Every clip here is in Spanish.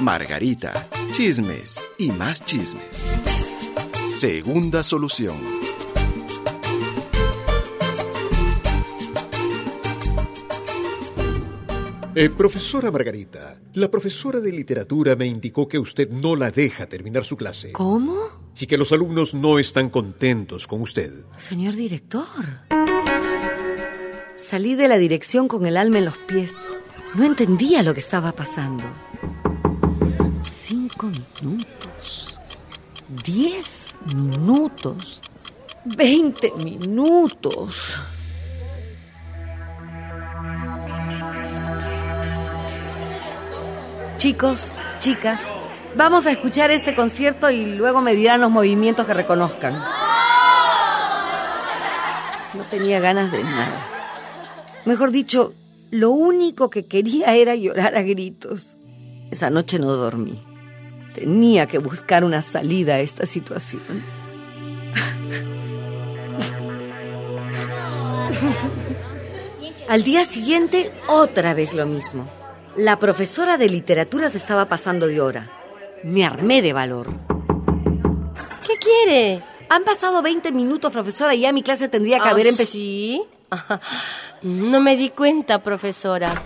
Margarita, chismes y más chismes. Segunda solución. Profesora Margarita, la profesora de literatura me indicó que usted no la deja terminar su clase. ¿Cómo? Y que los alumnos no están contentos con usted. Señor director. Salí de la dirección con el alma en los pies. No entendía lo que estaba pasando. 5 minutos. 10 minutos. 20 minutos. Chicos, chicas, vamos a escuchar este concierto y luego me dirán los movimientos que reconozcan. No tenía ganas de nada. Mejor dicho, lo único que quería era llorar a gritos. Esa noche no dormí. Tenía que buscar una salida a esta situación. Al día siguiente, otra vez lo mismo. La profesora de literatura se estaba pasando de hora. Me armé de valor. ¿Qué quiere? Han pasado 20 minutos, profesora, y ya mi clase tendría que haber empezado. ¿Sí? No me di cuenta, profesora.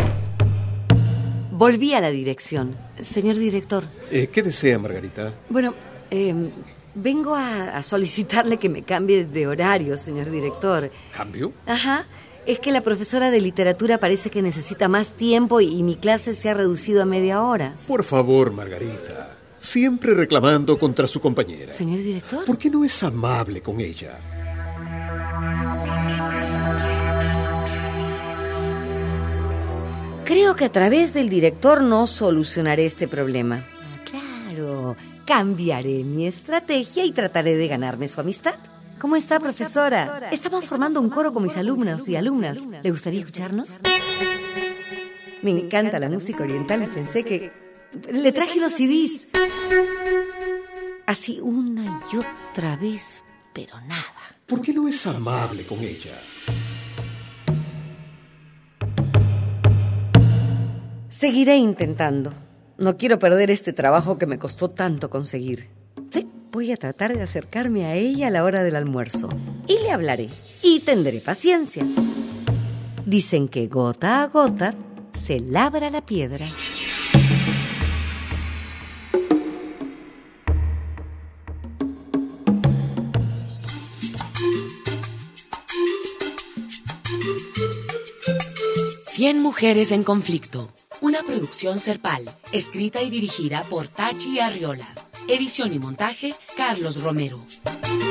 Volví a la dirección. Señor director. ¿Qué desea, Margarita? Bueno, vengo a solicitarle que me cambie de horario, señor director. ¿Cambio? Ajá. Es que la profesora de literatura parece que necesita más tiempo y mi clase se ha reducido a media hora. Por favor, Margarita. Siempre reclamando contra su compañera. Señor director. ¿Por qué no es amable con ella? Creo que a través del director no solucionaré este problema. Claro, cambiaré mi estrategia y trataré de ganarme su amistad. ¿Cómo está, profesora? Estamos formando un coro con mis alumnos y alumnas. ¿Le gustaría escucharnos? Me encanta la música oriental y pensé que... Le traje los CDs. Así una y otra vez, pero nada. ¿Por qué no es amable con ella? Seguiré intentando. No quiero perder este trabajo que me costó tanto conseguir. Sí. Voy a tratar de acercarme a ella a la hora del almuerzo. Y le hablaré. Y tendré paciencia. Dicen que gota a gota se labra la piedra. Cien mujeres en conflicto. Una producción Serpal. Escrita y dirigida por Tachi Arriola. Edición y montaje, Carlos Romero.